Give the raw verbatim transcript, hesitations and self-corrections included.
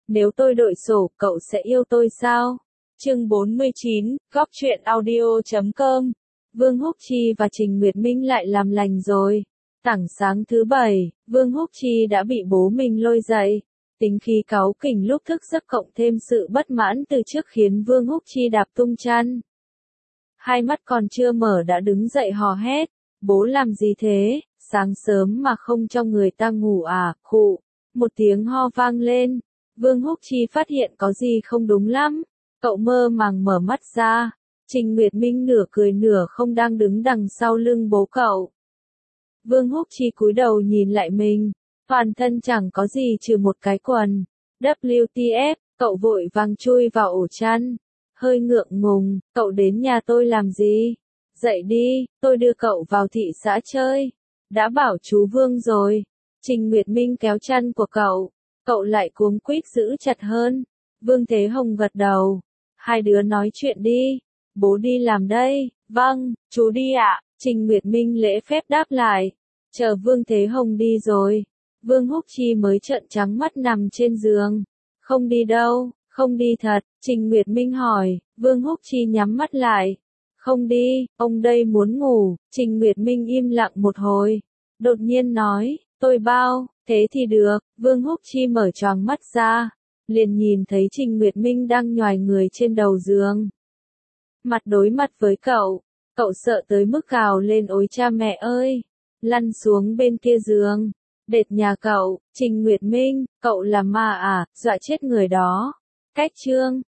Nếu tôi đội sổ, cậu sẽ yêu tôi sao? Chương bốn mươi chín, góc truyện audio chấm com. Vương Húc Chi và Trình Nguyệt Minh lại làm lành rồi. Tảng sáng thứ bảy, Vương Húc Chi đã bị bố mình lôi dậy. Tính khí cáu kỉnh lúc thức giấc cộng thêm sự bất mãn từ trước khiến Vương Húc Chi đạp tung chăn. Hai mắt còn chưa mở đã đứng dậy hò hét. Bố làm gì thế? Sáng sớm mà không cho người ta ngủ à? Khụ. Một tiếng ho vang lên. Vương Húc Chi phát hiện có gì không đúng lắm. Cậu mơ màng mở mắt ra. Trình Nguyệt Minh nửa cười nửa không đang đứng đằng sau lưng bố cậu. Vương Húc Chi cúi đầu nhìn lại mình. Toàn thân chẳng có gì trừ một cái quần. W T F, cậu vội vàng chui vào ổ chăn. Hơi ngượng ngùng, cậu đến nhà tôi làm gì? Dậy đi, tôi đưa cậu vào thị xã chơi. Đã bảo chú Vương rồi. Trình Nguyệt Minh kéo chăn của cậu. Cậu lại cuống quýt giữ chặt hơn. Vương Thế Hồng gật đầu. Hai đứa nói chuyện đi. Bố đi làm đây. Vâng, chú đi ạ. Trình Nguyệt Minh lễ phép đáp lại. Chờ Vương Thế Hồng đi rồi. Vương Húc Chi mới trợn trắng mắt nằm trên giường. Không đi đâu, không đi thật. Trình Nguyệt Minh hỏi. Vương Húc Chi nhắm mắt lại. Không đi, ông đây muốn ngủ. Trình Nguyệt Minh im lặng một hồi. Đột nhiên nói, tôi bao, thế thì được. Vương Húc Chi mở choàng mắt ra. Liền nhìn thấy Trình Nguyệt Minh đang nhoài người trên đầu giường. Mặt đối mặt với cậu. Cậu sợ tới mức gào lên ôi cha mẹ ơi. Lăn xuống bên kia giường. Đệt nhà cậu, Trình Nguyệt Minh, cậu là ma à, dọa chết người đó. Cách chương,